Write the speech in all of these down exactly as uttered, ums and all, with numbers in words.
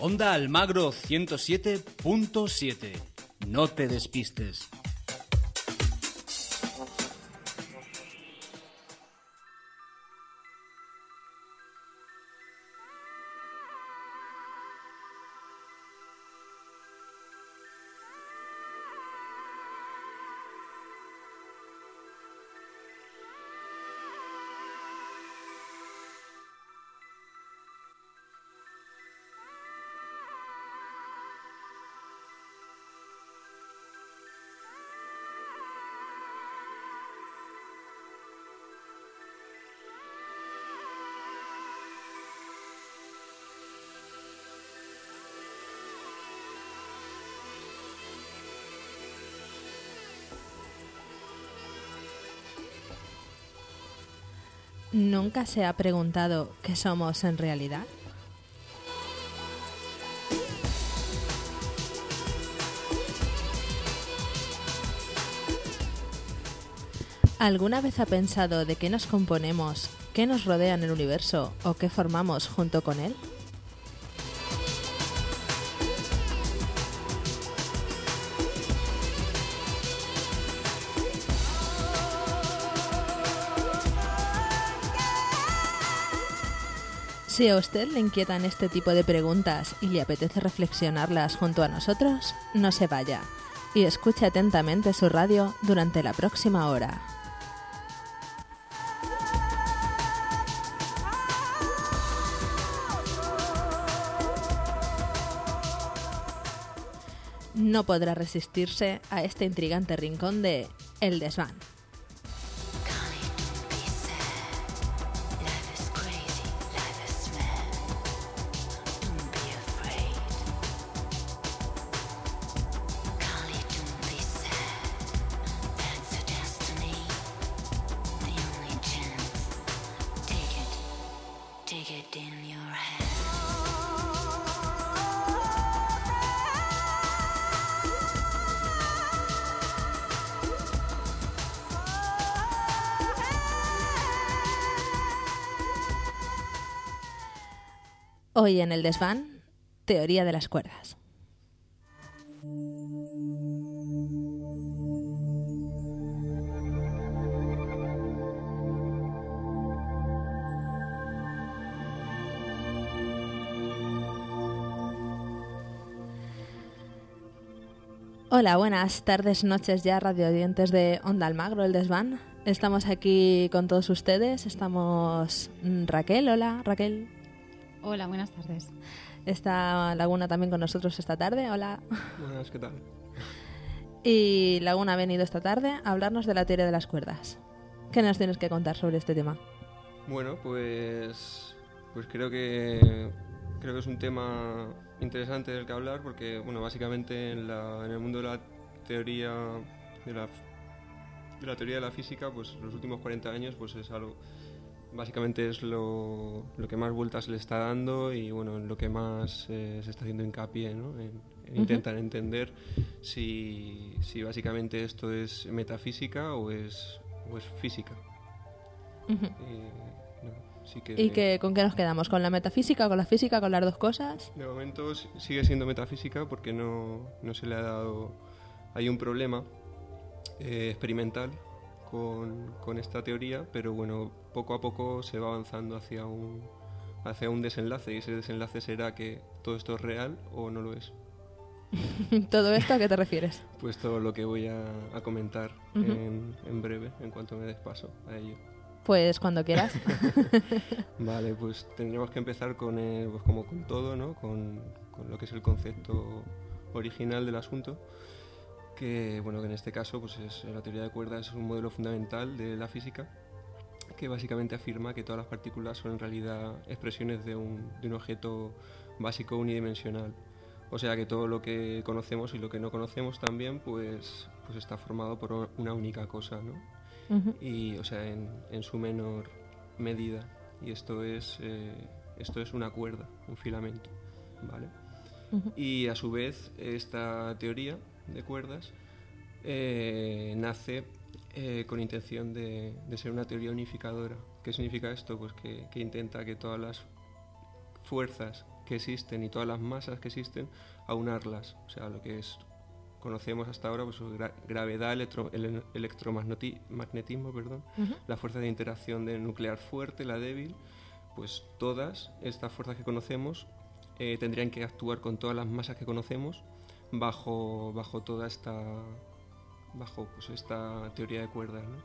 Onda Almagro ciento siete punto siete. No te despistes. ¿Nunca se ha preguntado qué somos en realidad? ¿Alguna vez ha pensado de qué nos componemos, qué nos rodea en el universo o qué formamos junto con él? Si a usted le inquietan este tipo de preguntas y le apetece reflexionarlas junto a nosotros, no se vaya y escuche atentamente su radio durante la próxima hora. No podrá resistirse a este intrigante rincón de El Desván. Hoy en El Desván, teoría de las cuerdas. Hola, buenas tardes, noches ya, radio oyentes de Onda Almagro, El Desván. Estamos aquí con todos ustedes. Estamos Raquel, hola Raquel. Hola, buenas tardes. Está Laguna también con nosotros esta tarde. Hola. Buenas, ¿qué tal? Y Laguna ha venido esta tarde a hablarnos de la teoría de las cuerdas. ¿Qué nos tienes que contar sobre este tema? Bueno, pues pues creo que creo que es un tema interesante del que hablar porque, bueno, básicamente en, la, en el mundo de la teoría de la, de la teoría de la física, pues los últimos cuarenta años, pues es algo básicamente es lo, lo que más vueltas le está dando y bueno, en lo que más eh, se está haciendo hincapié, ¿no? En, en intentar uh-huh. entender si, si básicamente esto es metafísica o es, o es física. Uh-huh. Eh, no, sí que, ¿Y que, con qué nos quedamos? ¿Con la metafísica, con la física, con las dos cosas? De momento sigue siendo metafísica porque no, no se le ha dado... Hay un problema eh, experimental Con, con esta teoría, pero bueno, poco a poco se va avanzando hacia un, hacia un desenlace y ese desenlace será que todo esto es real o no lo es. ¿Todo esto a qué te refieres? Pues todo lo que voy a, a comentar uh-huh. en, en breve, en cuanto me des paso a ello. Pues cuando quieras. Vale, pues tendríamos que empezar con, el, pues como con todo, ¿no? Con, con lo que es el concepto original del asunto. Que, bueno, que en este caso pues es, la teoría de cuerdas es un modelo fundamental de la física que básicamente afirma que todas las partículas son en realidad expresiones de un, de un objeto básico unidimensional. O sea que todo lo que conocemos y lo que no conocemos también pues, pues está formado por una única cosa, ¿no? Uh-huh. Y, o sea, en, en su menor medida. Y esto es, eh, esto es una cuerda, un filamento, ¿vale? Uh-huh. Y a su vez esta teoría de cuerdas eh, nace eh, con intención de, de ser una teoría unificadora. ¿Qué significa esto? Pues que, que intenta que todas las fuerzas que que existen y todas las masas que existen, aunarlas. O sea, lo que es conocemos hasta ahora, pues gra gravedad, electro el electromagnetismo, perdón, uh-huh. la fuerza de interacción de nuclear fuerte, la débil, pues todas estas fuerzas que conocemos eh, tendrían que actuar con todas las masas que conocemos bajo, bajo toda esta, bajo pues esta teoría de cuerdas, ¿no?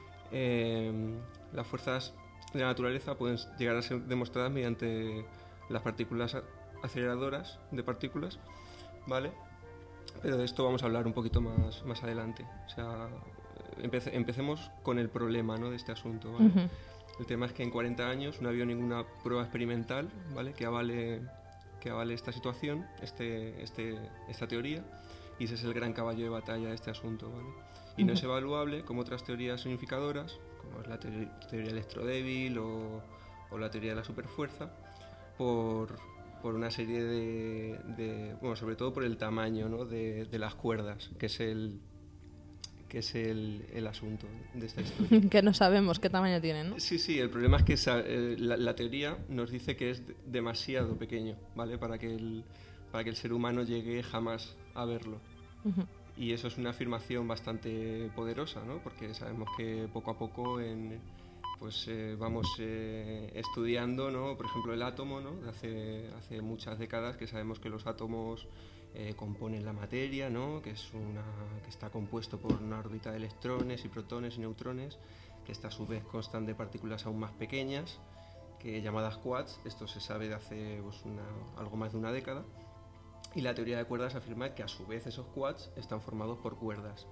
Eh, las fuerzas de la naturaleza pueden llegar a ser demostradas mediante las partículas aceleradoras de partículas, ¿vale? Pero de esto vamos a hablar un poquito más, más adelante. O sea, empece, empecemos con el problema, ¿no?, de este asunto, ¿vale? Uh-huh. El tema es que en cuarenta años no ha habido ninguna prueba experimental, ¿vale?, que avale, que avale esta situación, este, este, esta teoría, y ese es el gran caballo de batalla de este asunto, ¿vale? Y uh-huh. no es evaluable como otras teorías unificadoras, como es la teoría, teoría electrodébil o, o la teoría de la superfuerza, por, por una serie de, de... bueno, sobre todo por el tamaño, ¿no?, de, de las cuerdas, que es el que es el, el asunto de esta historia. Que no sabemos qué tamaño tiene, ¿no? Sí, sí, el problema es que esa, eh, la, la teoría nos dice que es de, demasiado pequeño, ¿vale?, para que, el, para que el ser humano llegue jamás a verlo. Uh-huh. Y eso es una afirmación bastante poderosa, ¿no?, porque sabemos que poco a poco en, pues, eh, vamos eh, estudiando, ¿no?, por ejemplo, el átomo, ¿no?, de hace, hace muchas décadas que sabemos que los átomos eh, componen la materia, ¿no?, que, es una, que está compuesto por una órbita de electrones y protones y neutrones, que esta a su vez constan de partículas aún más pequeñas, que llamadas quarks. Esto se sabe de hace pues, una, algo más de una década. Y la teoría de cuerdas afirma que a su vez esos quarks están formados por cuerdas.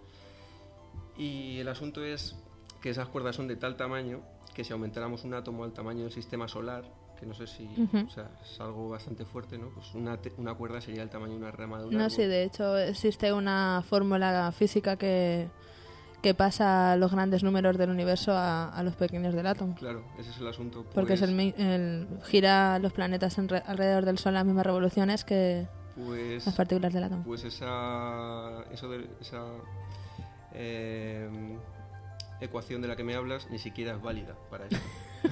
Y el asunto es que esas cuerdas son de tal tamaño que si aumentáramos un átomo al tamaño del sistema solar, que no sé si uh-huh. o sea, es algo bastante fuerte, ¿no?, pues una, te- una cuerda sería el tamaño de una rama de un árbol. No, sí, de hecho existe una fórmula física que, que pasa los grandes números del universo a, a los pequeños del átomo. Claro, ese es el asunto. Pues, porque es el, el, gira los planetas en re, alrededor del Sol a las mismas revoluciones que pues, las partículas del átomo. Pues esa, eso de, esa eh, ecuación de la que me hablas ni siquiera es válida para eso.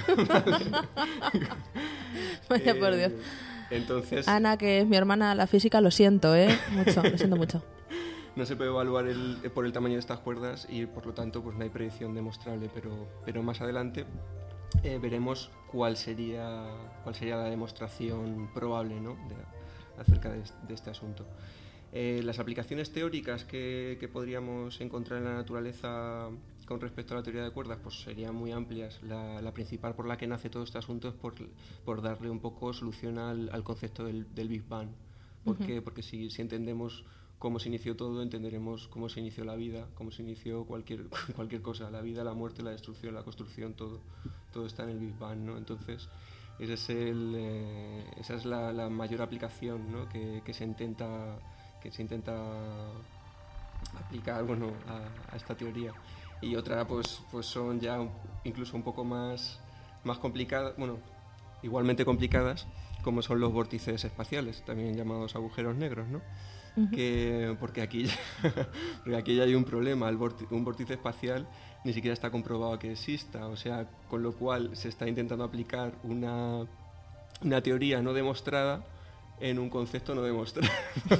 Vaya por Dios. Eh, entonces, Ana, que es mi hermana, la física, lo siento, ¿eh? Mucho, lo siento mucho. No se puede evaluar el, por el tamaño de estas cuerdas y por lo tanto pues no hay predicción demostrable, pero, pero más adelante eh, veremos cuál sería, cuál sería la demostración probable, ¿no?, de, acerca de, de este asunto. Eh, las aplicaciones teóricas que, que podríamos encontrar en la naturaleza con respecto a la teoría de cuerdas pues serían muy amplias. La, la principal por la que nace todo este asunto es por, por darle un poco solución al, al concepto del, del Big Bang. ¿Por uh-huh. qué? Porque si, si entendemos cómo se inició todo, entenderemos cómo se inició la vida, cómo se inició cualquier, cualquier cosa, la vida, la muerte, la destrucción, la construcción, todo, todo está en el Big Bang, ¿no? Entonces, ese es el, eh, esa es la, la mayor aplicación, ¿no?, que, que se intenta que se intenta aplicar, bueno, a, a esta teoría. Y otra pues pues son ya un, incluso un poco más más complicadas, bueno, igualmente complicadas, como son los vórtices espaciales, también llamados agujeros negros, ¿no? Uh-huh. Que porque aquí porque aquí ya hay un problema. El vórtice, un vórtice espacial ni siquiera está comprobado que exista, o sea, con lo cual se está intentando aplicar una una teoría no demostrada en un concepto no demostrado.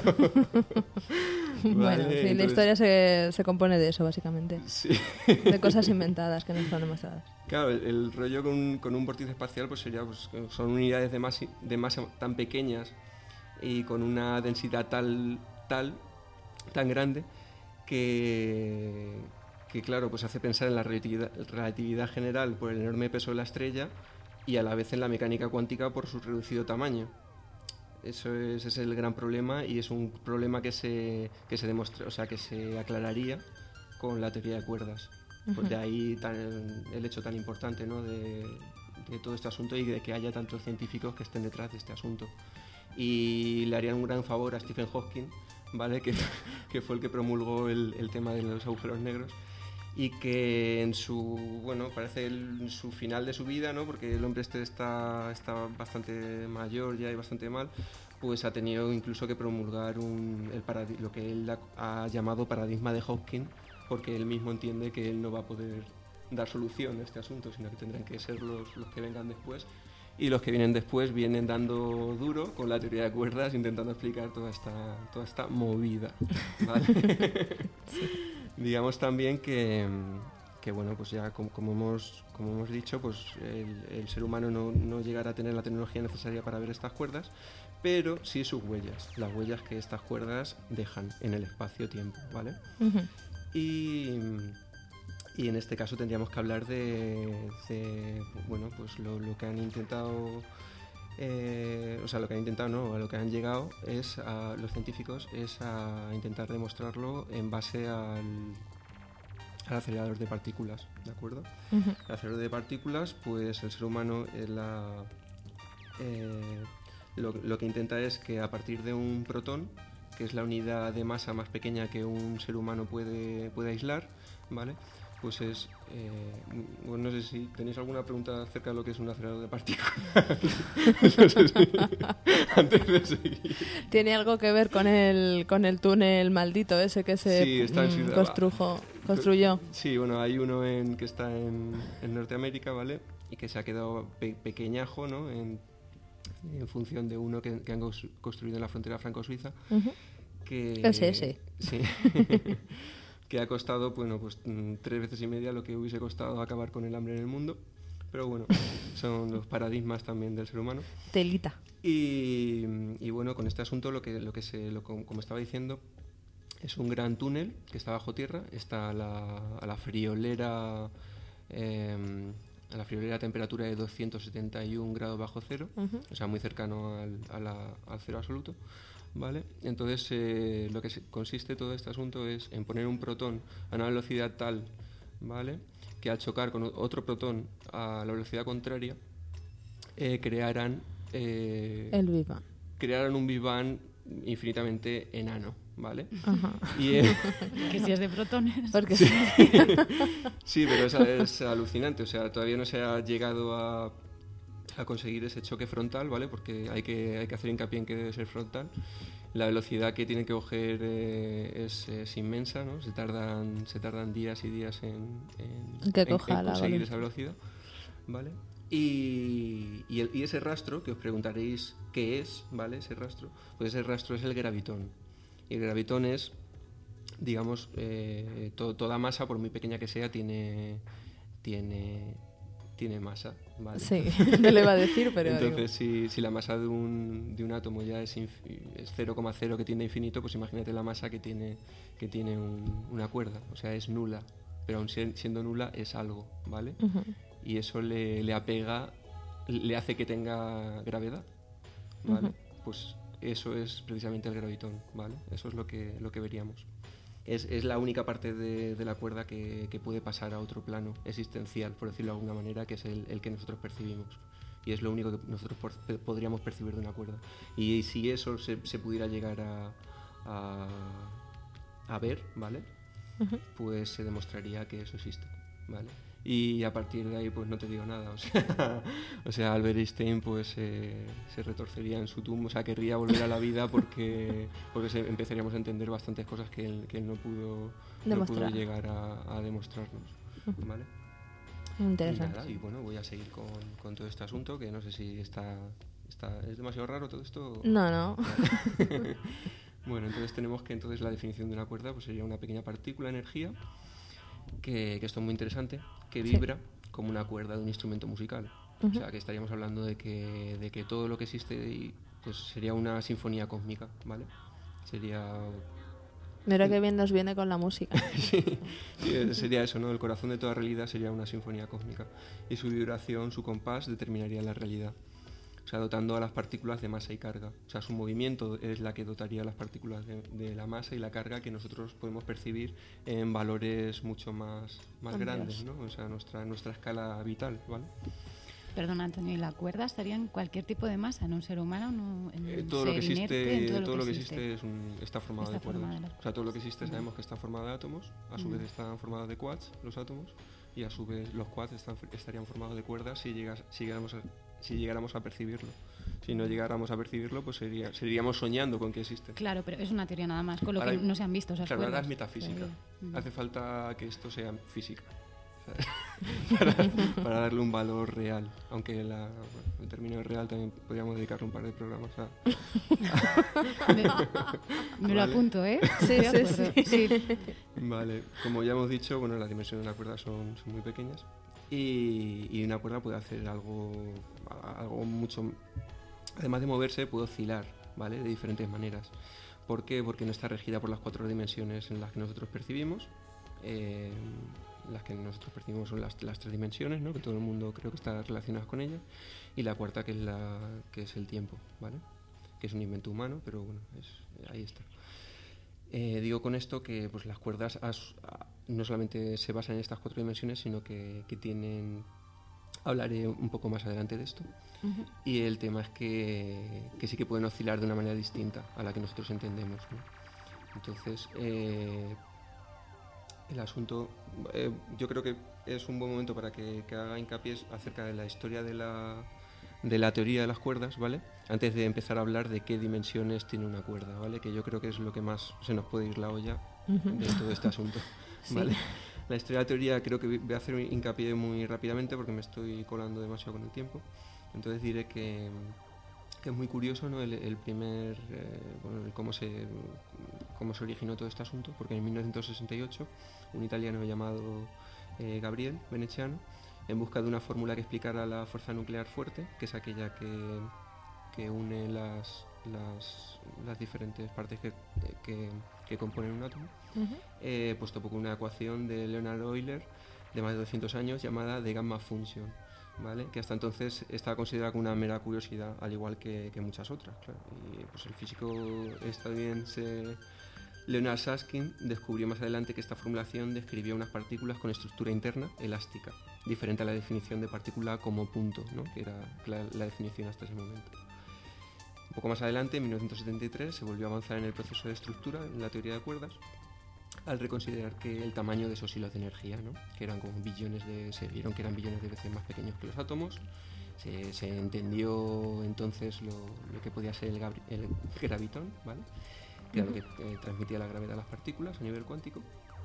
Bueno, vale, sí, entonces, la historia se, se compone de eso, básicamente. Sí. De cosas inventadas que no están demostradas. Claro, el, el rollo con, con un vórtice espacial pues sería, pues, son unidades de masa, de masa tan pequeñas y con una densidad tal, tal, tan grande que, que claro, pues hace pensar en la relatividad, relatividad general por el enorme peso de la estrella y a la vez en la mecánica cuántica por su reducido tamaño. Eso es, ese es el gran problema y es un problema que se que se demuestra, o sea, que se aclararía con la teoría de cuerdas. Uh-huh. Pues de ahí tan, el hecho tan importante, ¿no?, de, de todo este asunto y de que haya tantos científicos que estén detrás de este asunto. Y le harían un gran favor a Stephen Hawking, ¿vale?, que, que fue el que promulgó el, el tema de los agujeros negros y que en su, bueno, parece el, en su final de su vida, ¿no?, porque el hombre este está, está bastante mayor ya y bastante mal, pues ha tenido incluso que promulgar un, el paradi- lo que él ha, ha llamado paradigma de Hawking, porque él mismo entiende que él no va a poder dar solución a este asunto, sino que tendrán que ser los, los que vengan después. y los que vienen después vienen dando duro con la teoría de cuerdas, intentando explicar toda esta, toda esta movida, ¿vale? Sí. Digamos también que, que bueno, pues ya como, como, hemos, como hemos dicho, pues el, el ser humano no, no llegará a tener la tecnología necesaria para ver estas cuerdas, pero sí sus huellas, las huellas que estas cuerdas dejan en el espacio-tiempo, ¿vale? Uh-huh. Y... Y en este caso tendríamos que hablar de, de bueno, pues lo, lo que han intentado, eh, o sea, lo que han intentado, no, a lo que han llegado es a los científicos es a intentar demostrarlo en base al, al acelerador de partículas, ¿de acuerdo? Uh-huh. El acelerador de partículas, pues el ser humano es la, eh, lo, lo que intenta es que a partir de un protón, que es la unidad de masa más pequeña que un ser humano puede, puede aislar, ¿vale? Pues es, eh, bueno, no sé si tenéis alguna pregunta acerca de lo que es un acelerador de partículas. No sé si, antes de seguir. ¿Tiene algo que ver con el con el túnel maldito ese que se sí, está en mm, construjo, construyó? Sí, bueno, hay uno en, que está en, en Norteamérica, ¿vale? Y que se ha quedado pe- pequeñajo, ¿no? En, en función de uno que, que han construido en la frontera franco-suiza. Uh-huh. Que, ese, ese. Sí. Que ha costado, bueno, pues tres veces y media lo que hubiese costado acabar con el hambre en el mundo. Pero bueno, son los paradigmas también del ser humano. Telita. Y, y bueno, con este asunto lo que, lo que se, lo, como estaba diciendo, es un gran túnel que está bajo tierra, está a la, a la friolera, eh, a la friolera temperatura de doscientos setenta y un grados bajo cero, uh-huh. O sea, muy cercano al, a la, al cero absoluto. ¿Vale? Entonces, eh, lo que consiste todo este asunto es en poner un protón a una velocidad tal, ¿vale?, que al chocar con otro protón a la velocidad contraria, eh, crearán... Eh, el Big Bang. Crearán un Big Bang infinitamente enano, ¿vale? Ajá. Y, eh, que si es de protones. Porque sí. Sí, pero es, es alucinante, o sea, todavía no se ha llegado a... a conseguir ese choque frontal, ¿vale? Porque hay que, hay que hacer hincapié en que debe ser frontal. La velocidad que tiene que coger eh, es, es inmensa, ¿no? Se tardan, se tardan días y días en, en, que en, coja en la conseguir velocidad. esa velocidad, ¿vale? Y, y, el, y ese rastro, que os preguntaréis qué es, ¿vale? Ese rastro, pues ese rastro es el gravitón. Y el gravitón es, digamos, eh, to, toda masa, por muy pequeña que sea, tiene... tiene tiene masa, ¿vale? Sí, no le iba a decir, pero... Entonces, si, si la masa de un, de un átomo ya es, infi- es cero coma cero que tiende a infinito, pues imagínate la masa que tiene, que tiene un, una cuerda, o sea, es nula, pero aun siendo nula es algo, ¿vale? Uh-huh. Y eso le, le apega, le hace que tenga gravedad, ¿vale? Uh-huh. Pues eso es precisamente el gravitón, ¿vale? Eso es lo que, lo que veríamos. Es, es la única parte de, de la cuerda que, que puede pasar a otro plano existencial, por decirlo de alguna manera, que es el, el que nosotros percibimos. Y es lo único que nosotros por, podríamos percibir de una cuerda. Y si eso se, se pudiera llegar a, a, a ver, ¿vale? Uh-huh. Pues se demostraría que eso existe, ¿vale? Y a partir de ahí, pues no te digo nada. O sea, o sea Albert Einstein pues eh, se retorcería en su tumba, o sea, querría volver a la vida porque, porque se, empezaríamos a entender bastantes cosas que él, que él no pudo, no pudo llegar a, a demostrarnos, ¿vale? Interesante. Y, nada, y bueno, voy a seguir con, con todo este asunto, que no sé si está, está ¿es demasiado raro todo esto? No, no. Bueno, entonces tenemos que entonces la definición de una cuerda pues sería una pequeña partícula de energía que, que esto es muy interesante, que vibra sí. como una cuerda de un instrumento musical. Uh-huh. O sea, que estaríamos hablando de que, de que todo lo que existe pues sería una sinfonía cósmica, ¿vale? Sería... Mira qué bien nos viene con la música. Sí, sí, sería eso, ¿no? El corazón de toda realidad sería una sinfonía cósmica. Y su vibración, su compás, determinaría la realidad. O sea, dotando a las partículas de masa y carga. O sea, su movimiento es la que dotaría a las partículas de, de la masa y la carga que nosotros podemos percibir en valores mucho más, más grandes, ¿no? O sea, nuestra, nuestra escala vital, ¿vale? Perdón, Antonio, ¿y la cuerda estaría en cualquier tipo de masa, en un ser humano, no, en eh, un todo ser lo que existe, inerte, en todo, todo lo lo que que existe, existe es un, está formado está de cuerdas. formado de O sea, todo lo que existe sabemos mm. que está formado de átomos, a su mm. vez están formados de quarks, los átomos, y a su vez los quarks están, estarían formados de cuerdas si, llegas, si, llegáramos a, si llegáramos a percibirlo. Si no llegáramos a percibirlo, pues sería, seguiríamos soñando con que existe. Claro, pero es una teoría nada más, con lo ahora, que no se han visto esas claro, cuerdas. ahora es metafísica. Pero, Hace falta que esto sea física. para, para darle un valor real, aunque la, bueno, el término real también podríamos dedicarle un par de programas a... me, me lo Vale. apunto, ¿eh? Sí, Estoy de sí, acuerdo. sí. Sí. Vale, como ya hemos dicho, bueno, las dimensiones de una cuerda son, son muy pequeñas y, y una cuerda puede hacer algo, algo mucho... Además de moverse, puede oscilar, ¿vale? De diferentes maneras. ¿Por qué? Porque no está regida por las cuatro dimensiones en las que nosotros percibimos. Eh, las que nosotros percibimos son las, las tres dimensiones, ¿no? Que todo el mundo creo que está relacionado con ellas. Y la cuarta, que es, la, que es el tiempo, ¿vale? Que es un invento humano, pero bueno, es, ahí está. Eh, digo con esto que pues, las cuerdas as, a, no solamente se basan en estas cuatro dimensiones, sino que, que tienen... Hablaré un poco más adelante de esto. Ujú. Y el tema es que, que sí que pueden oscilar de una manera distinta a la que nosotros entendemos, ¿no? Entonces, eh, el asunto, eh, yo creo que es un buen momento para que, que haga hincapié acerca de la historia de la, de la teoría de las cuerdas, ¿vale? Antes de empezar a hablar de qué dimensiones tiene una cuerda, ¿vale? Que yo creo que es lo que más se nos puede ir la olla Ujú. de todo este asunto, Sí. ¿vale? La historia de la teoría creo que voy a hacer hincapié muy rápidamente porque me estoy colando demasiado con el tiempo. Entonces diré que, que es muy curioso, ¿no? el, el primer, eh, bueno, el cómo, se, cómo se originó todo este asunto, porque en mil novecientos sesenta y ocho un italiano llamado eh, Gabriel Veneziano, en busca de una fórmula que explicara la fuerza nuclear fuerte, que es aquella que, que une las, las, las diferentes partes que, que, que componen un átomo, Ujú. eh, pues topó con una ecuación de Leonard Euler de más de doscientos años llamada de gamma function, ¿vale? Que hasta entonces estaba considerada como una mera curiosidad, al igual que, que muchas otras, claro. Y pues el físico estadounidense Leonard Susskind descubrió más adelante que esta formulación describía unas partículas con estructura interna elástica, diferente a la definición de partícula como punto, ¿no? Que era la, la definición hasta ese momento. Un poco más adelante, en mil novecientos setenta y tres, se volvió a avanzar en el proceso de estructura, en la teoría de cuerdas, al reconsiderar que el tamaño de esos hilos de energía, ¿no? Que eran como billones de, se vieron que eran billones de veces más pequeños que los átomos, se, se entendió entonces lo, lo que podía ser el, gabri, el gravitón, ¿vale? Que era lo que eh, transmitía la gravedad a las partículas a nivel cuántico.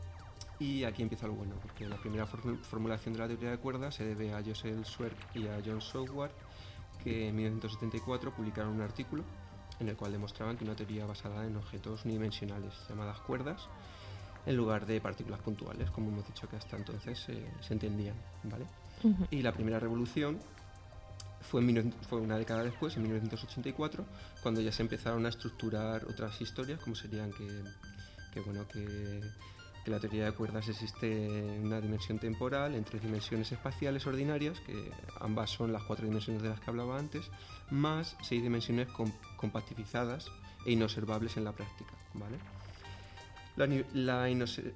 Y aquí empieza lo bueno, porque la primera form formulación de la teoría de cuerdas se debe a Joseph Swerk y a John Soward, que en mil novecientos setenta y cuatro publicaron un artículo en el cual demostraban que una teoría basada en objetos unidimensionales llamadas cuerdas, en lugar de partículas puntuales, como hemos dicho que hasta entonces eh, se entendían, ¿vale? Ujú. Y la primera revolución fue, en, fue una década después, en mil novecientos ochenta y cuatro, cuando ya se empezaron a estructurar otras historias, como serían que, que bueno, que, que la teoría de cuerdas existe en una dimensión temporal, en tres dimensiones espaciales ordinarias, que ambas son las cuatro dimensiones de las que hablaba antes, más seis dimensiones com compactivizadas e inobservables en la práctica, ¿vale? La, la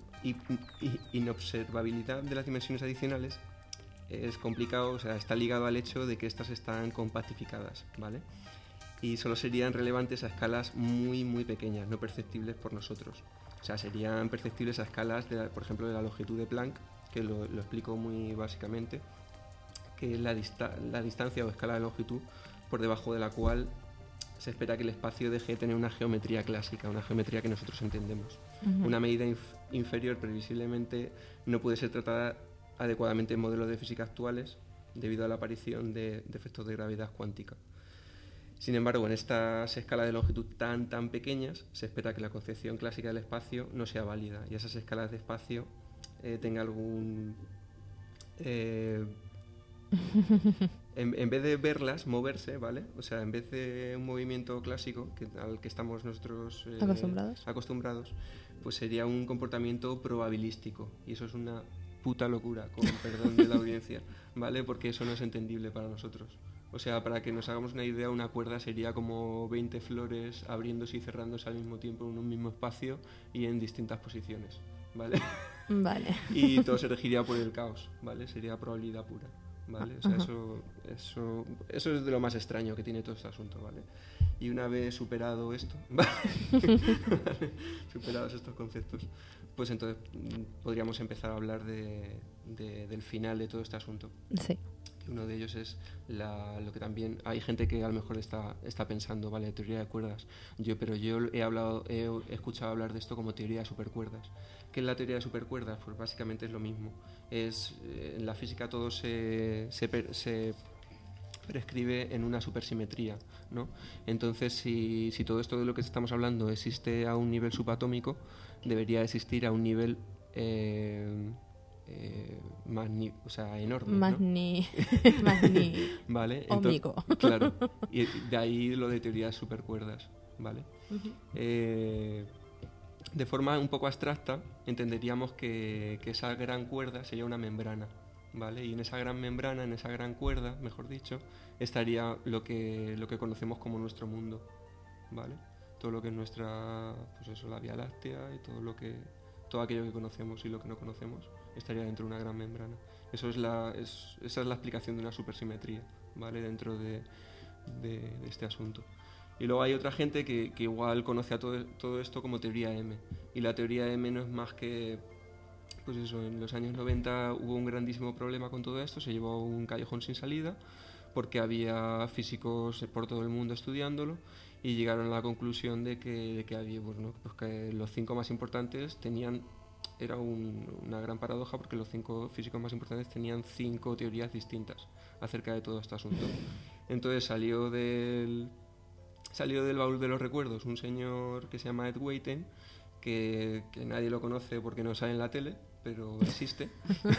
inobservabilidad de las dimensiones adicionales es complicado, o sea, está ligado al hecho de que estas están compactificadas, ¿vale? Y solo serían relevantes a escalas muy, muy pequeñas, no perceptibles por nosotros. O sea, serían perceptibles a escalas, de la, por ejemplo, de la longitud de Planck, que lo, lo explico muy básicamente, que es la, dista la distancia o escala de longitud por debajo de la cual se espera que el espacio deje de tener una geometría clásica, una geometría que nosotros entendemos. Uh-huh. Una medida inf inferior previsiblemente no puede ser tratada adecuadamente en modelos de física actuales debido a la aparición de, de efectos de gravedad cuántica. Sin embargo, en estas escalas de longitud tan tan pequeñas se espera que la concepción clásica del espacio no sea válida y esas escalas de espacio eh, tengan algún... Eh, en, en vez de verlas moverse, ¿vale? O sea, en vez de un movimiento clásico que, al que estamos nosotros eh, acostumbrados. acostumbrados, pues sería un comportamiento probabilístico y eso es una puta locura, con perdón de la audiencia, ¿vale? Porque eso no es entendible para nosotros. O sea, para que nos hagamos una idea, una cuerda sería como veinte flores abriéndose y cerrándose al mismo tiempo en un mismo espacio y en distintas posiciones, ¿vale? Vale. Y todo se regiría por el caos, ¿vale? Sería probabilidad pura, ¿vale? O sea, eso, eso, eso es de lo más extraño que tiene todo este asunto, ¿vale? Y una vez superado esto, ¿vale? superados estos conceptos, pues entonces podríamos empezar a hablar de, de, del final de todo este asunto. Sí. Uno de ellos es la, lo que también hay gente que a lo mejor está, está pensando, vale, teoría de cuerdas. Yo, pero yo he hablado, he, he escuchado hablar de esto como teoría de supercuerdas. ¿Qué es la teoría de supercuerdas? Pues básicamente es lo mismo. Es, eh, en la física todo se, se, per, se prescribe en una supersimetría, ¿no? Entonces, si, si todo esto de lo que estamos hablando existe a un nivel subatómico, debería existir a un nivel eh, eh, más ni, o sea, enorme, más ¿no? ni más ni vale, ómico. Claro, y de ahí lo de teoría de supercuerdas, ¿vale? Uh-huh. Eh, de forma un poco abstracta entenderíamos que, que esa gran cuerda sería una membrana, ¿vale? Y en esa gran membrana, en esa gran cuerda, mejor dicho, estaría lo que, lo que conocemos como nuestro mundo, ¿vale? Todo lo que es nuestra, pues eso, la Vía Láctea y todo lo que, todo aquello que conocemos y lo que no conocemos estaría dentro de una gran membrana. Eso es la, es, esa es la explicación de una supersimetría, ¿vale? Dentro de, de, de este asunto. Y luego hay otra gente que, que igual conoce a todo, todo esto como teoría M. Y la teoría M no es más que, pues eso, en los años noventa hubo un grandísimo problema con todo esto, se llevó a un callejón sin salida, porque había físicos por todo el mundo estudiándolo, y llegaron a la conclusión de que, de que había, bueno, pues que los cinco más importantes tenían, era un, una gran paradoja, porque los cinco físicos más importantes tenían cinco teorías distintas acerca de todo este asunto. Entonces salió del... Salió del baúl de los recuerdos un señor que se llama Ed Weyten, que, que nadie lo conoce porque no sale en la tele, pero existe.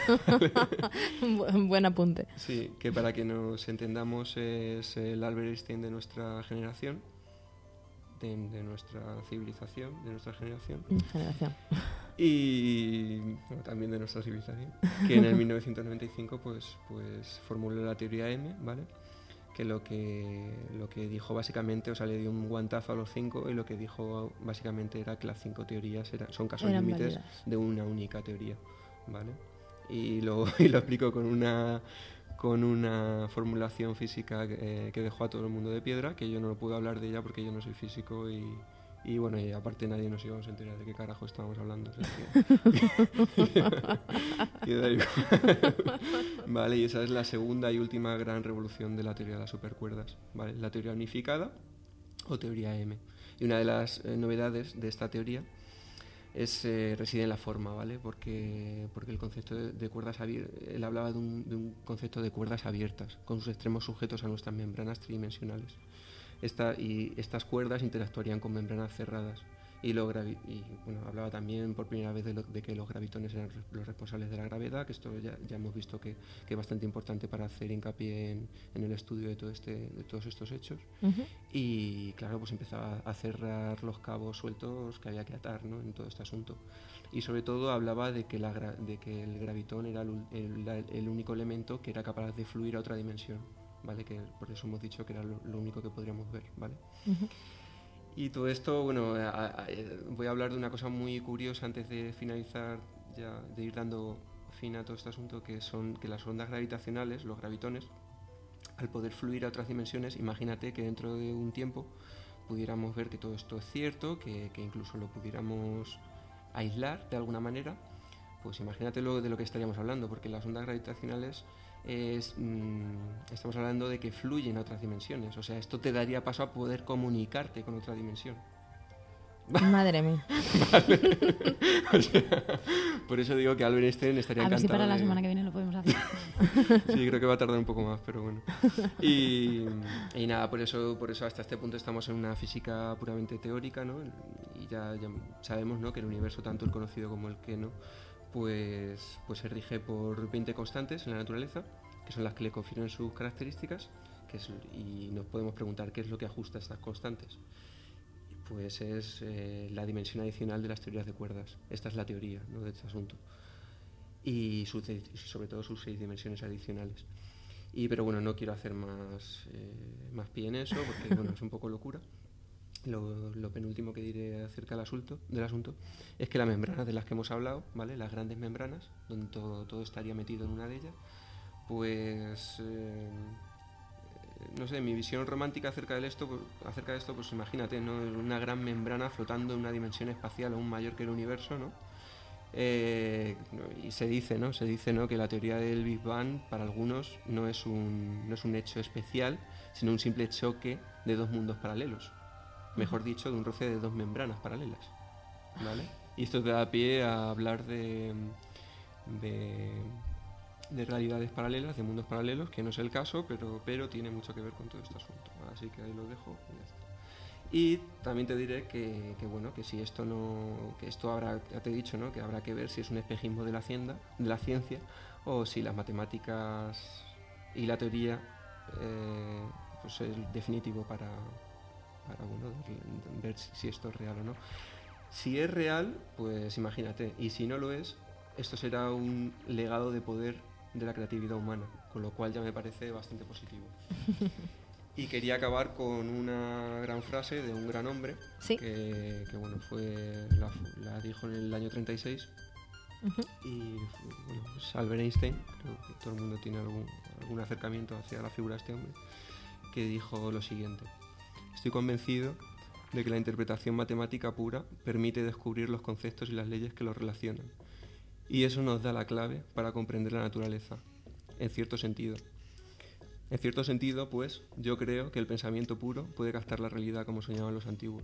Buen apunte. Sí, que para que nos entendamos es el Albert Einstein de nuestra generación, de, de nuestra civilización, de nuestra generación. Generación. Y bueno, también de nuestra civilización, que en el mil novecientos noventa y cinco pues, pues formuló la teoría M, ¿vale? Que lo que lo que dijo básicamente, o sea, le dio un guantazo a los cinco, y lo que dijo básicamente era que las cinco teorías eran, son casos Eran límites válidas. de una única teoría, ¿vale? Y lo, y lo explico con una con una formulación física que, que dejó a todo el mundo de piedra, que yo no puedo hablar de ella porque yo no soy físico y, y bueno, y aparte nadie nos íbamos a enterar de qué carajo estábamos hablando. O sea, que, que da igual. Vale, y esa es la segunda y última gran revolución de la teoría de las supercuerdas, ¿vale? La teoría unificada o teoría M. Y una de las eh, novedades de esta teoría es eh, reside en la forma, ¿vale? Porque, porque el concepto de, de cuerdas abiertas, él hablaba de un, de un concepto de cuerdas abiertas, con sus extremos sujetos a nuestras membranas tridimensionales. Esta, y estas cuerdas interactuarían con membranas cerradas. Y, lo gravi y bueno, hablaba también por primera vez de, lo, de que los gravitones eran los responsables de la gravedad, que esto ya, ya hemos visto que, que es bastante importante para hacer hincapié en, en el estudio de, todo este, de todos estos hechos. Uh-huh. Y claro, pues empezaba a cerrar los cabos sueltos que había que atar, ¿no?, en todo este asunto. Y sobre todo hablaba de que, la, de que el gravitón era el, el, el único elemento que era capaz de fluir a otra dimensión, ¿vale? Que por eso hemos dicho que era lo, lo único que podríamos ver, ¿vale? Uh-huh. Y todo esto, bueno, a, a, voy a hablar de una cosa muy curiosa antes de finalizar, ya de ir dando fin a todo este asunto, que son que las ondas gravitacionales, los gravitones, al poder fluir a otras dimensiones, imagínate que dentro de un tiempo pudiéramos ver que todo esto es cierto, que, que incluso lo pudiéramos aislar de alguna manera, pues imagínate lo de lo que estaríamos hablando, porque las ondas gravitacionales es, mmm, estamos hablando de que fluyen a otras dimensiones, o sea, esto te daría paso a poder comunicarte con otra dimensión. Madre mía. Vale. O sea, por eso digo que Albert Einstein estaría a encantado. A ver si para la de... semana que viene lo podemos hacer. Sí, creo que va a tardar un poco más, pero bueno. Y, y nada, por eso, por eso hasta este punto estamos en una física puramente teórica, ¿no? Y ya, ya sabemos, ¿no?, que el universo, tanto el conocido como el que no, pues, pues se rige por veinte constantes en la naturaleza, que son las que le confieren sus características, que es, y nos podemos preguntar qué es lo que ajusta a estas constantes. Pues es eh, la dimensión adicional de las teorías de cuerdas. Esta es la teoría, ¿no?, de este asunto. Y su, sobre todo sus seis dimensiones adicionales. Y, pero bueno, no quiero hacer más, eh, más pie en eso, porque bueno, es un poco locura. Lo, lo penúltimo que diré acerca del asunto, del asunto es que las membranas de las que hemos hablado, ¿vale?, las grandes membranas, donde todo, todo estaría metido en una de ellas, pues... Eh, no sé, mi visión romántica acerca de esto, acerca de esto, pues imagínate, ¿no?, una gran membrana flotando en una dimensión espacial aún mayor que el universo, ¿no?, Eh, y se dice, ¿no? Se dice, ¿no?, que la teoría del Big Bang para algunos no es un, no es un hecho especial, sino un simple choque de dos mundos paralelos. Mejor dicho, de un roce de dos membranas paralelas, ¿vale? Y esto te da pie a hablar de, de, de realidades paralelas, de mundos paralelos, que no es el caso, pero, pero tiene mucho que ver con todo este asunto. Así que ahí lo dejo y ya está. Y también te diré que, que bueno, que si esto no, que esto habrá, ya te he dicho, ¿no?, que habrá que ver si es un espejismo de la ciencia, de la ciencia, o si las matemáticas y la teoría eh, pues es definitivo para, para bueno, ver si esto es real o no. Si es real, pues imagínate, y si no lo es, esto será un legado de poder de la creatividad humana, con lo cual ya me parece bastante positivo. Y quería acabar con una gran frase de un gran hombre, ¿Sí? que, que bueno, fue la, la dijo en el año treinta y seis, uh-huh. Y bueno, pues Albert Einstein, creo que todo el mundo tiene algún, algún acercamiento hacia la figura de este hombre, que dijo lo siguiente: estoy convencido de que la interpretación matemática pura permite descubrir los conceptos y las leyes que los relacionan, y eso nos da la clave para comprender la naturaleza, en cierto sentido. En cierto sentido, pues, yo creo que el pensamiento puro puede captar la realidad como soñaban los antiguos.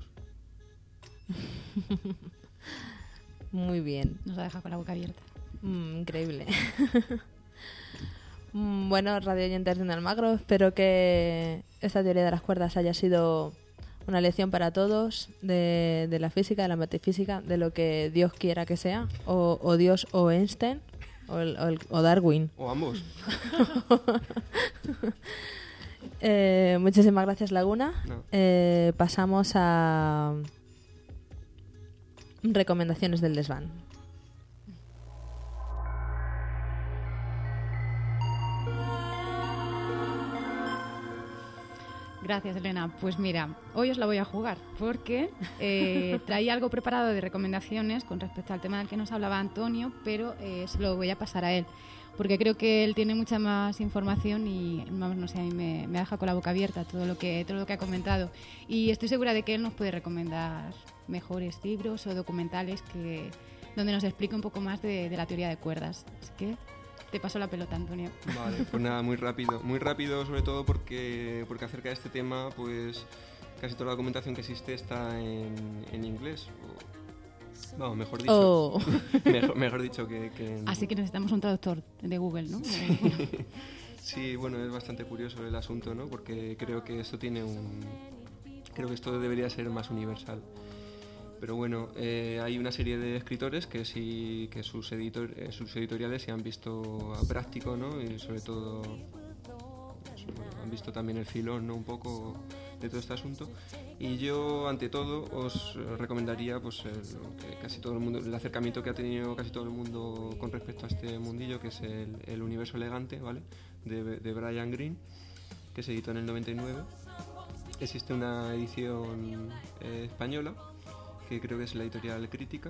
Muy bien. Nos ha dejado con la boca abierta. Mm, increíble. Bueno, radio oyentes de Almagro, espero que esta teoría de las cuerdas haya sido una lección para todos de, de la física, de la metafísica, de lo que Dios quiera que sea, o, o Dios o Einstein. O, el, o, el, o Darwin. O ambos. eh, muchísimas gracias, Laguna. No. Eh, pasamos a recomendaciones del desván. Gracias, Elena. Pues mira, hoy os la voy a jugar porque eh, traía algo preparado de recomendaciones con respecto al tema del que nos hablaba Antonio, pero eh, se lo voy a pasar a él, porque creo que él tiene mucha más información y, vamos, no sé, a mí me, me deja con la boca abierta todo lo que todo lo que ha comentado. Y estoy segura de que él nos puede recomendar mejores libros o documentales que donde nos explique un poco más de, de la teoría de cuerdas. Así que te paso la pelota, Antonio. Vale, pues nada, muy rápido. Muy rápido, sobre todo porque, porque acerca de este tema, pues casi toda la documentación que existe está en, en inglés. O, vamos, mejor dicho. Oh. mejor, mejor dicho que, que en... Así que necesitamos un traductor de Google, ¿no? Sí. Sí, bueno, es bastante curioso el asunto, ¿no? Porque creo que esto tiene un... Creo que esto debería ser más universal. Pero bueno, eh, hay una serie de escritores que sí que sus, editor, eh, sus editoriales se han visto a práctico, ¿no? Y sobre todo pues, bueno, han visto también el filón, ¿no?, un poco de todo este asunto. Y yo, ante todo, os recomendaría pues el, que casi todo el mundo, el acercamiento que ha tenido casi todo el mundo con respecto a este mundillo, que es el, el Universo Elegante, ¿vale?, de, de Brian Greene, que se editó en el noventa y nueve. Existe una edición eh, española, que creo que es la editorial Crítica,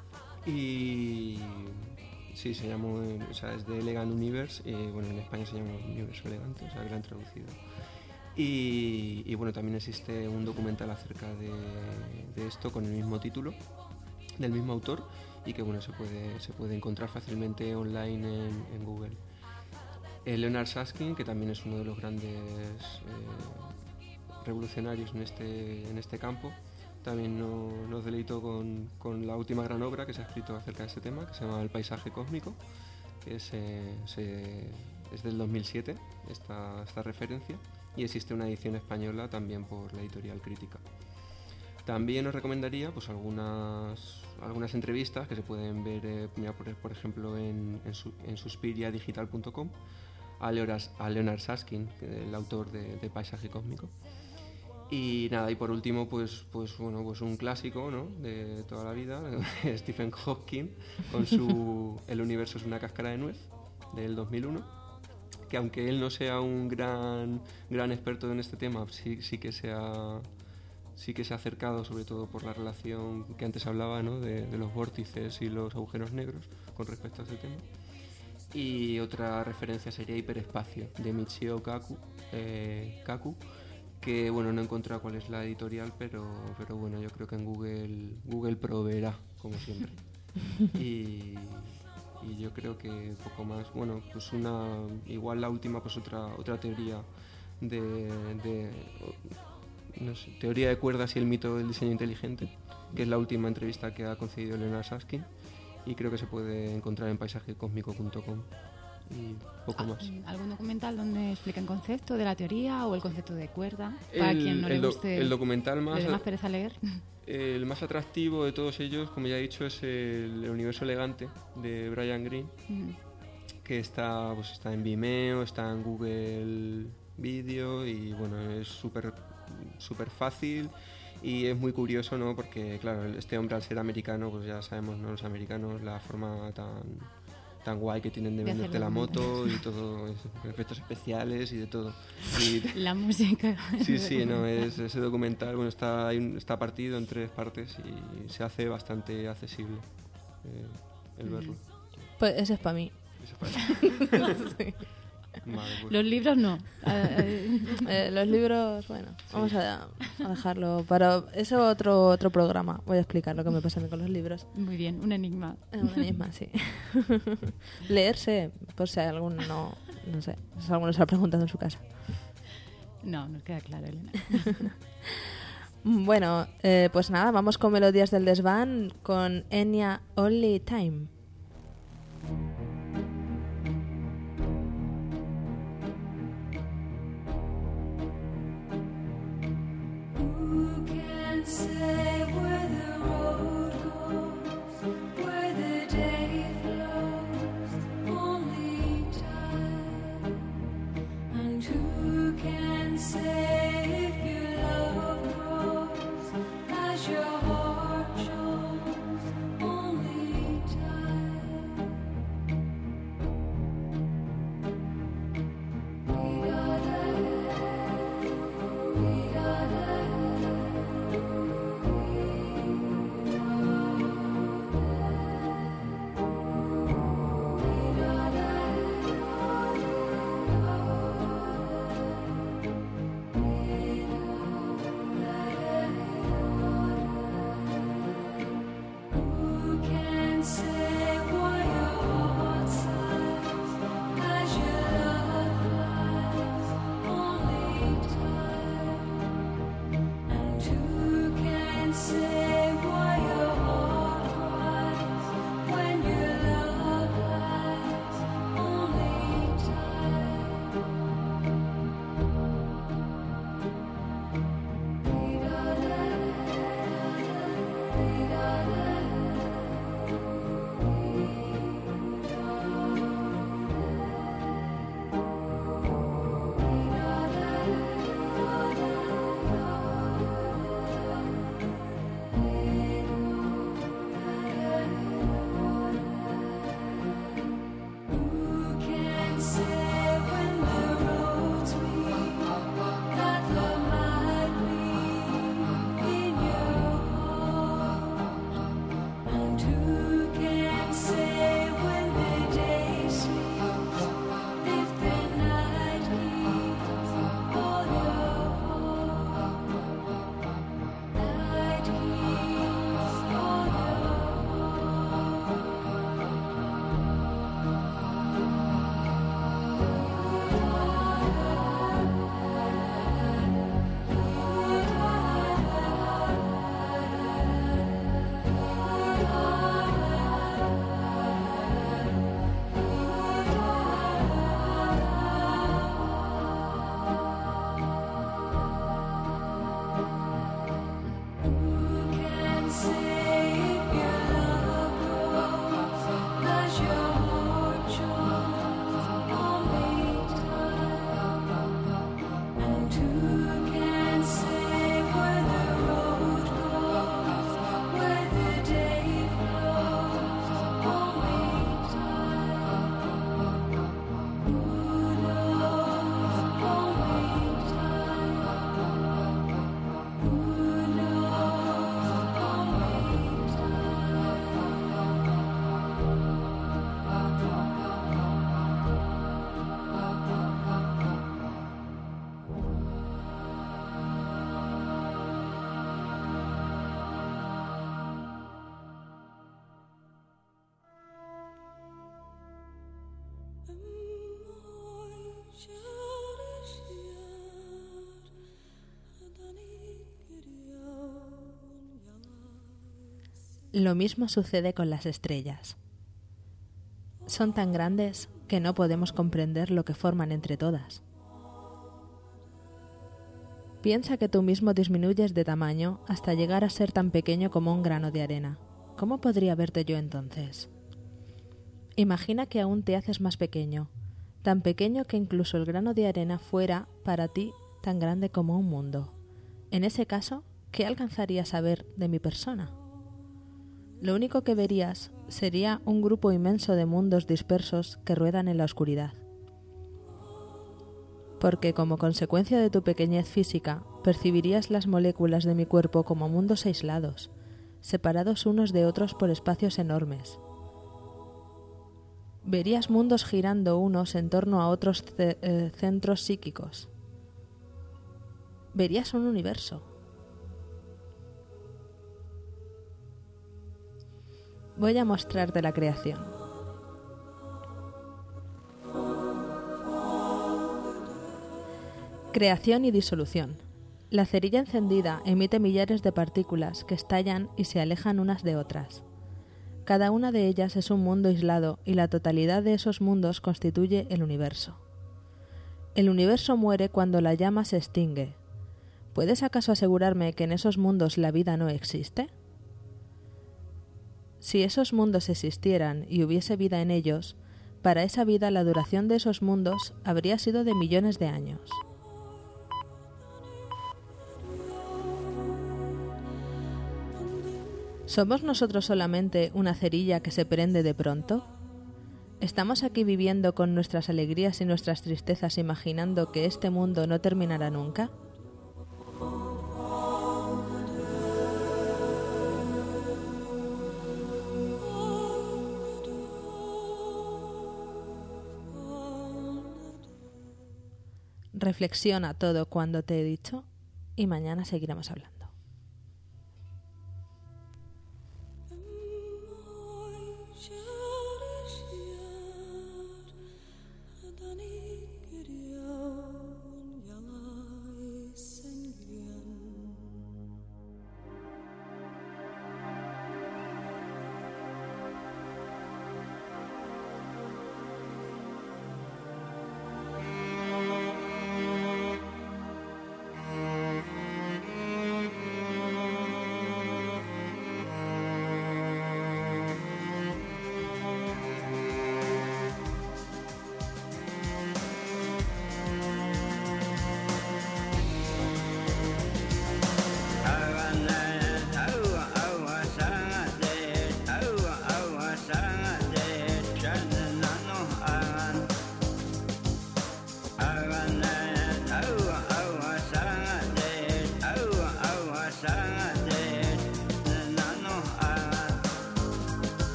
y sí, se llamó, o sea, es de Elegant Universe, y bueno, en España se llama Universo Elegante, o sea, que lo han traducido. Y, y bueno, también existe un documental acerca de, de esto con el mismo título, del mismo autor, y que bueno, se puede, se puede encontrar fácilmente online en, en Google. Eh, Leonard Susskind, que también es uno de los grandes eh, revolucionarios en este, en este campo, también no, nos deleitó con, con la última gran obra que se ha escrito acerca de este tema, que se llama El paisaje cósmico, que es, eh, se, es del dos mil siete, esta, esta referencia, y existe una edición española también por la editorial Crítica. También os recomendaría pues algunas, algunas entrevistas que se pueden ver, eh, mira, por, por ejemplo, en, en, su, en suspiria digital punto com, a, a Leonard Susskind, el autor de, de Paisaje Cósmico. Y nada, y por último, pues, pues bueno, pues un clásico, ¿no?, de toda la vida, Stephen Hawking, con su El universo es una cáscara de nuez, del dos mil uno, que aunque él no sea un gran, gran experto en este tema, sí, sí que se ha, sí que se ha acercado, sobre todo por la relación que antes hablaba, ¿no?, de, de los vórtices y los agujeros negros con respecto a este tema. Y otra referencia sería Hiperespacio, de Michio Kaku, eh, Kaku, que bueno, no he encontrado cuál es la editorial, pero, pero bueno, yo creo que en Google, Google proveerá, como siempre. y, y yo creo que poco más. Bueno, pues una, igual la última, pues otra, otra teoría de, de no sé, teoría de cuerdas y el mito del diseño inteligente, que es la última entrevista que ha concedido Leonard Susskind, y creo que se puede encontrar en paisaje cósmico punto com y poco más. ¿Algún documental donde explica el concepto de la teoría o el concepto de cuerda? Para El, quien no le el do- guste, el documental más, le dé más pereza leer. el más atractivo de todos ellos, como ya he dicho, es el, el universo elegante de Brian Greene, Mm. que está, pues está en Vimeo, está en Google Video y bueno, es súper súper fácil y es muy curioso, ¿no? Porque claro, este hombre al ser americano, pues ya sabemos, ¿no? Los americanos, la forma tan tan guay que tienen de, De venderte hacer la moto documentales. y todo, es- efectos especiales y de todo. Y, La música. sí, sí, no, es, ese documental, bueno, está, hay un- está partido en tres partes y se hace bastante accesible eh, el verlo. Pues ese es para mí. Eso parece. Vale, pues, Los libros no. Ah, eh, Eh, los libros, bueno, vamos a, a dejarlo. Para eso otro otro programa. Voy a explicar lo que me pasa a mí con los libros. Muy bien, un enigma. En una misma, sí. Leerse, por si alguno no, no sé, si alguno se lo ha preguntado en su casa. No, nos queda claro, Elena. Bueno, eh, pues nada, vamos con Melodías del Desván con Enya Only Time. Who can say where the road goes, where the day flows? Only time. And who can say if your love grows as your heart shows? Only time. We gotta, we gotta. Lo mismo sucede con las estrellas. Son tan grandes que no podemos comprender lo que forman entre todas. Piensa que tú mismo disminuyes de tamaño hasta llegar a ser tan pequeño como un grano de arena. ¿Cómo podría verte yo entonces? Imagina que aún te haces más pequeño, tan pequeño que incluso el grano de arena fuera, para ti, tan grande como un mundo. En ese caso, ¿qué alcanzarías a ver de mi persona? Lo único que verías sería un grupo inmenso de mundos dispersos que ruedan en la oscuridad. Porque como consecuencia de tu pequeñez física, percibirías las moléculas de mi cuerpo como mundos aislados, separados unos de otros por espacios enormes. Verías mundos girando unos en torno a otros ce- eh, centros psíquicos. Verías un universo. Voy a mostrarte la creación. Creación y disolución. La cerilla encendida emite millares de partículas que estallan y se alejan unas de otras. Cada una de ellas es un mundo aislado y la totalidad de esos mundos constituye el universo. El universo muere cuando la llama se extingue. ¿Puedes acaso asegurarme que en esos mundos la vida no existe? Si esos mundos existieran y hubiese vida en ellos, para esa vida la duración de esos mundos habría sido de millones de años. ¿Somos nosotros solamente una cerilla que se prende de pronto? ¿Estamos aquí viviendo con nuestras alegrías y nuestras tristezas imaginando que este mundo no terminará nunca? Reflexiona todo cuando te he dicho y mañana seguiremos hablando.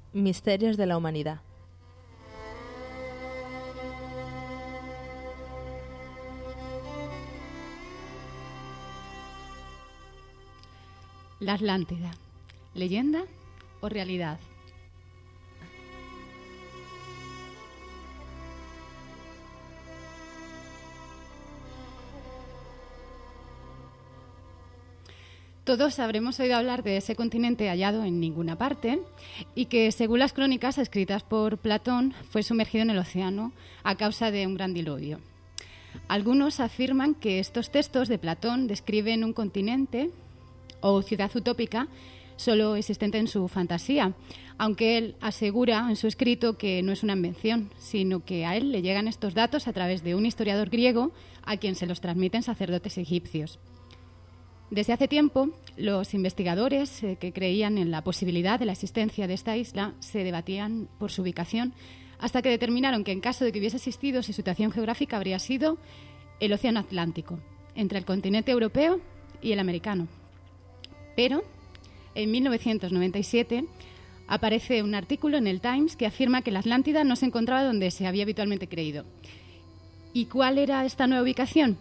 Misterios de la humanidad. La Atlántida. ¿Leyenda o realidad? Todos habremos oído hablar de ese continente hallado en ninguna parte y que, según las crónicas escritas por Platón, fue sumergido en el océano a causa de un gran diluvio. Algunos afirman que estos textos de Platón describen un continente o ciudad utópica solo existente en su fantasía, aunque él asegura en su escrito que no es una invención, sino que a él le llegan estos datos a través de un historiador griego a quien se los transmiten sacerdotes egipcios. Desde hace tiempo, los investigadores eh, que creían en la posibilidad de la existencia de esta isla se debatían por su ubicación hasta que determinaron que en caso de que hubiese existido, su situación geográfica habría sido el Océano Atlántico, entre el continente europeo y el americano. Pero en mil novecientos noventa y siete aparece un artículo en el Times que afirma que la Atlántida no se encontraba donde se había habitualmente creído. ¿Y cuál era esta nueva ubicación?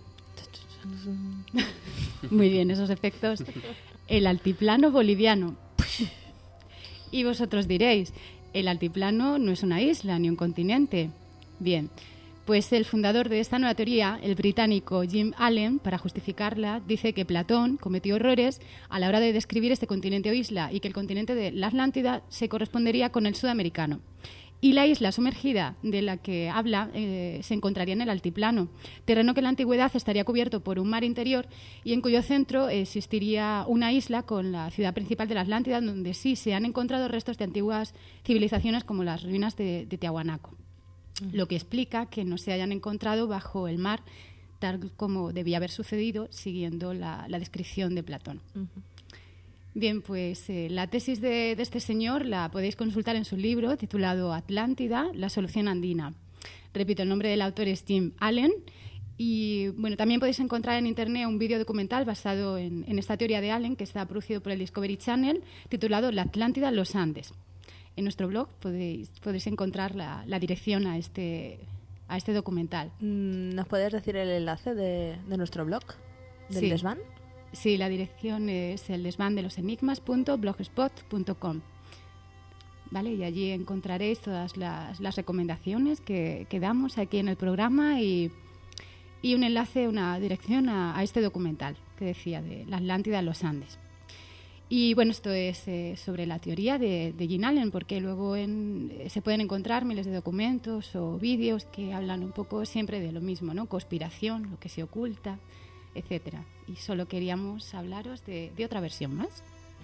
Muy bien, esos efectos. El altiplano boliviano. Y vosotros diréis, el altiplano no es una isla ni un continente. Bien, pues el fundador de esta nueva teoría, el británico Jim Allen, para justificarla, dice que Platón cometió errores a la hora de describir este continente o isla y que el continente de la Atlántida se correspondería con el sudamericano. Y la isla sumergida de la que habla eh, se encontraría en el altiplano, terreno que en la antigüedad estaría cubierto por un mar interior y en cuyo centro existiría una isla con la ciudad principal de la Atlántida, donde sí se han encontrado restos de antiguas civilizaciones como las ruinas de, de Tiahuanaco, uh-huh. Lo que explica que no se hayan encontrado bajo el mar tal como debía haber sucedido siguiendo la, la descripción de Platón. Uh-huh. Bien, pues eh, la tesis de, de este señor la podéis consultar en su libro titulado Atlántida, la solución andina. Repito, el nombre del autor es Jim Allen y bueno, también podéis encontrar en internet un vídeo documental basado en, en esta teoría de Allen que está producido por el Discovery Channel titulado La Atlántida, los Andes. En nuestro blog podéis, podéis encontrar la, la dirección a este, a este documental. ¿Nos puedes decir el enlace de, de nuestro blog, del sí. desván? Sí, la dirección es el desván de los enigmas punto blogspot punto com. ¿Vale? Y allí encontraréis todas las, las recomendaciones que, que damos aquí en el programa y, y un enlace, una dirección a, a este documental que decía de la Atlántida en los Andes. Y bueno, esto es eh, sobre la teoría de, de Jim Allen, porque luego en, se pueden encontrar miles de documentos o vídeos que hablan un poco siempre de lo mismo, ¿no? Conspiración, lo que se oculta, etcétera. Y solo queríamos hablaros de, de otra versión más.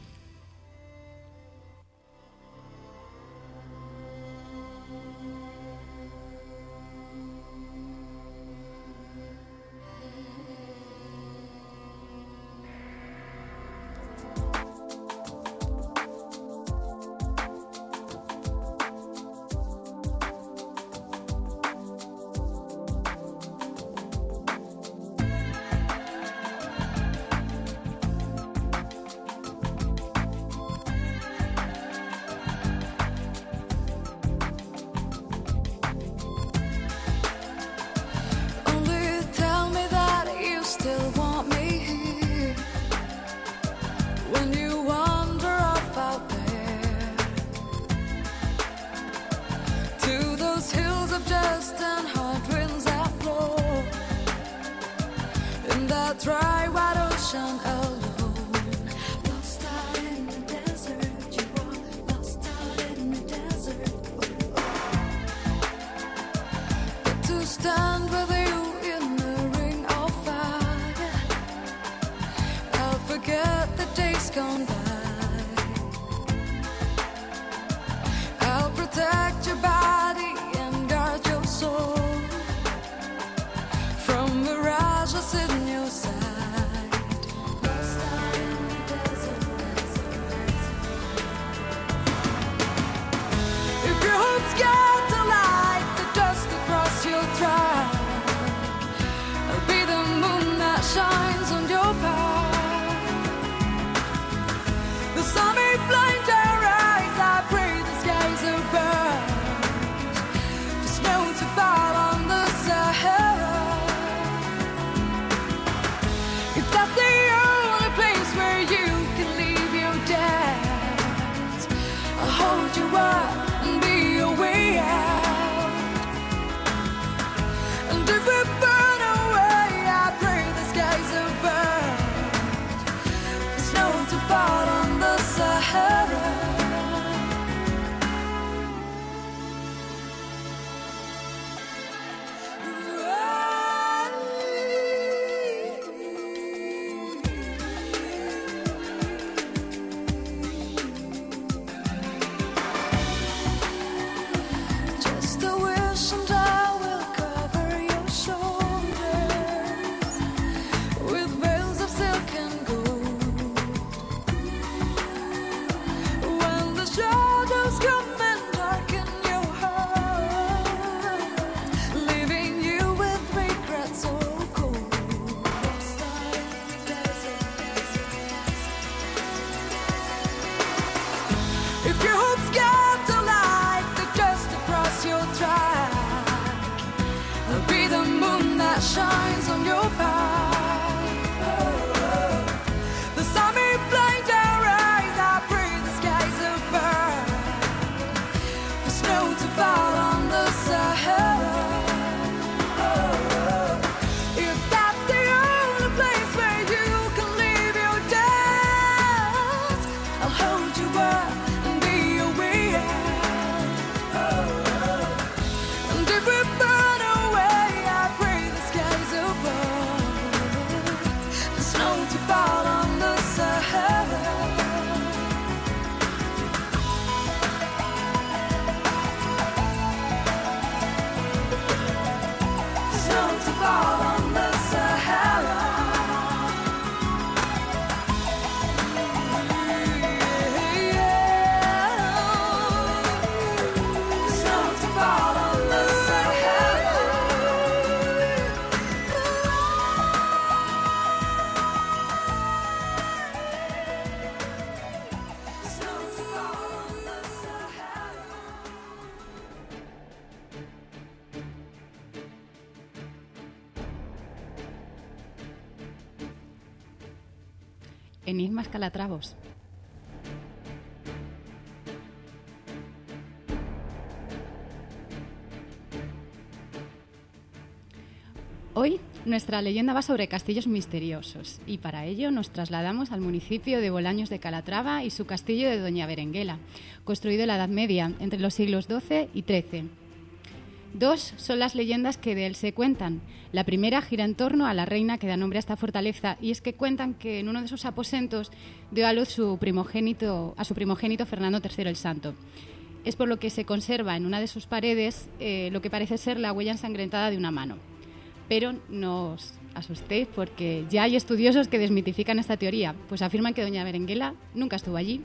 Dry white ocean alone, lost out in the desert. You are lost out in the desert. But to stand with you in the ring of fire, I'll forget the days gone by. I'll protect your body and guard your soul from mirages in your sight. Enigmas Calatravos. Hoy nuestra leyenda va sobre castillos misteriosos y para ello nos trasladamos al municipio de Bolaños de Calatrava y su castillo de Doña Berenguela, construido en la Edad Media, entre los siglos doce y trece. Dos son las leyendas que de él se cuentan. La primera gira en torno a la reina que da nombre a esta fortaleza, y es que cuentan que en uno de sus aposentos dio a luz su primogénito, a su primogénito Fernando tercero el Santo. Es por lo que se conserva en una de sus paredes eh, lo que parece ser la huella ensangrentada de una mano. Pero no os asustéis porque ya hay estudiosos que desmitifican esta teoría, pues afirman que Doña Berenguela nunca estuvo allí.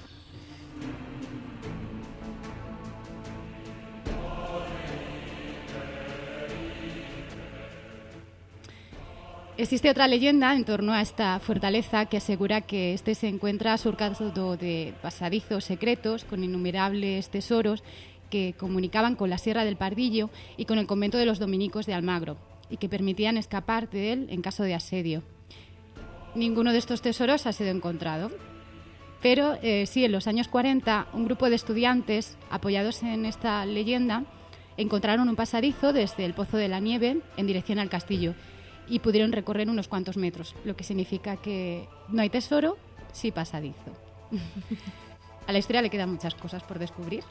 Existe otra leyenda en torno a esta fortaleza que asegura que este se encuentra surcado de pasadizos secretos con innumerables tesoros que comunicaban con la Sierra del Pardillo y con el convento de los dominicos de Almagro, y que permitían escapar de él en caso de asedio. Ninguno de estos tesoros ha sido encontrado, pero eh, sí, en los años cuarenta, un grupo de estudiantes, apoyados en esta leyenda, encontraron un pasadizo desde el Pozo de la Nieve en dirección al castillo y pudieron recorrer unos cuantos metros, lo que significa que no hay tesoro, sí pasadizo. A la historia le quedan muchas cosas por descubrir.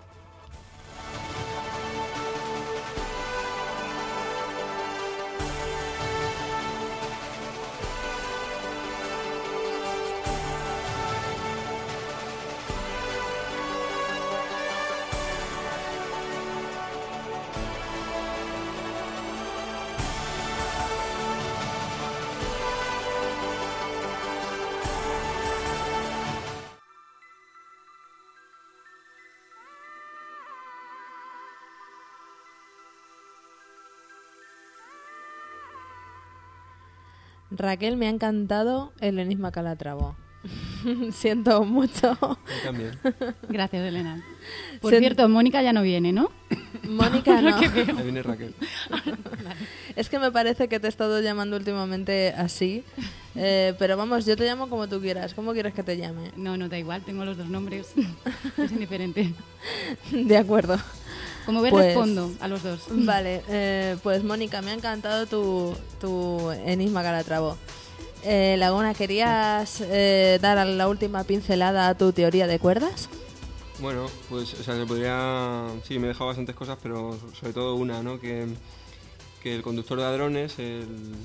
Raquel, me ha encantado el Enigma Calatravo. Siento mucho. Yo también. Gracias, Elena. Por Sien- cierto, Mónica ya no viene, ¿no? Mónica, no. Lo que veo. Ahí viene Raquel. Es que me parece que te he estado llamando últimamente así. Eh, pero vamos, yo te llamo como tú quieras. ¿Cómo quieres que te llame? No, no da igual, tengo los dos nombres. Es indiferente. De acuerdo. Como ves, Pues- respondo a los dos. Vale, eh, pues Mónica, me ha encantado tu, tu Enigma Calatravo. Eh, Laguna, ¿querías eh, dar la última pincelada a tu teoría de cuerdas? Bueno, pues, o sea, se podría... Sí, me he dejado bastantes cosas, pero sobre todo una, ¿no? Que, que el conductor de hadrones, el,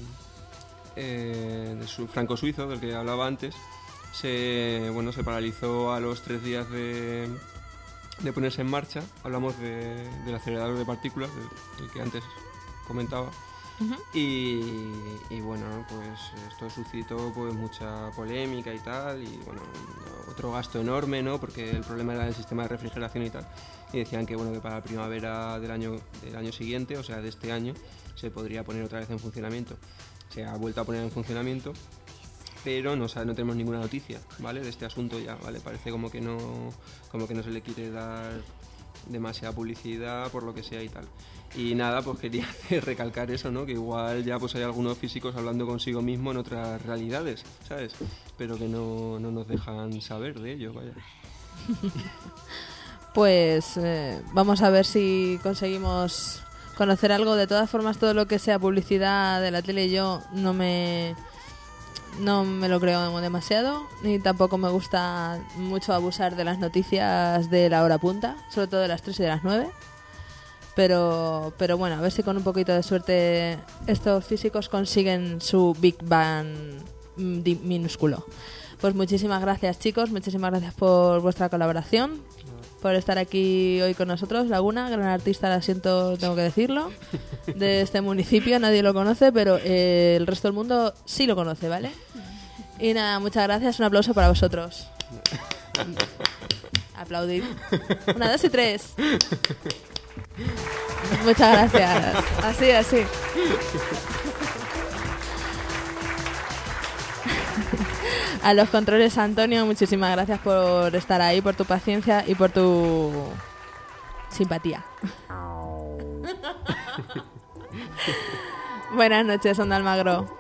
eh, el su- franco-suizo, del que hablaba antes, se, bueno, se paralizó a los tres días de, de ponerse en marcha. Hablamos de, del acelerador de partículas, del, del que antes comentaba. Y, y bueno, ¿no? Pues esto suscitó pues mucha polémica y tal, y bueno, otro gasto enorme, ¿no? Porque el problema era el sistema de refrigeración y tal, y decían que bueno, que para la primavera del año del año siguiente, o sea, de este año, se podría poner otra vez en funcionamiento. Se ha vuelto a poner en funcionamiento, pero no, sabe- no tenemos ninguna noticia, ¿vale? De este asunto ya, ¿vale? Parece como que no como que no se le quiere dar demasiada publicidad por lo que sea y tal. Y nada, pues quería recalcar eso, ¿no? Que igual ya pues hay algunos físicos hablando consigo mismo en otras realidades, ¿sabes? Pero que no, no nos dejan saber de ello, vaya. Pues eh, vamos a ver si conseguimos conocer algo. De todas formas, todo lo que sea publicidad de la tele yo no me no me lo creo demasiado, ni tampoco me gusta mucho abusar de las noticias de la hora punta, sobre todo de las tres y de las nueve. Pero, pero bueno, a ver si con un poquito de suerte estos físicos consiguen su Big Bang mm, di- minúsculo. Pues muchísimas gracias, chicos, muchísimas gracias por vuestra colaboración, por estar aquí hoy con nosotros. Laguna, gran artista, la siento, tengo que decirlo, de este municipio, nadie lo conoce, pero eh, el resto del mundo sí lo conoce, ¿vale? Y nada, muchas gracias, un aplauso para vosotros. Aplaudid. Una, dos y tres. Muchas gracias. Así, así. A los controles, Antonio, muchísimas gracias por estar ahí, por tu paciencia y por tu simpatía. Buenas noches, Onda Almagro.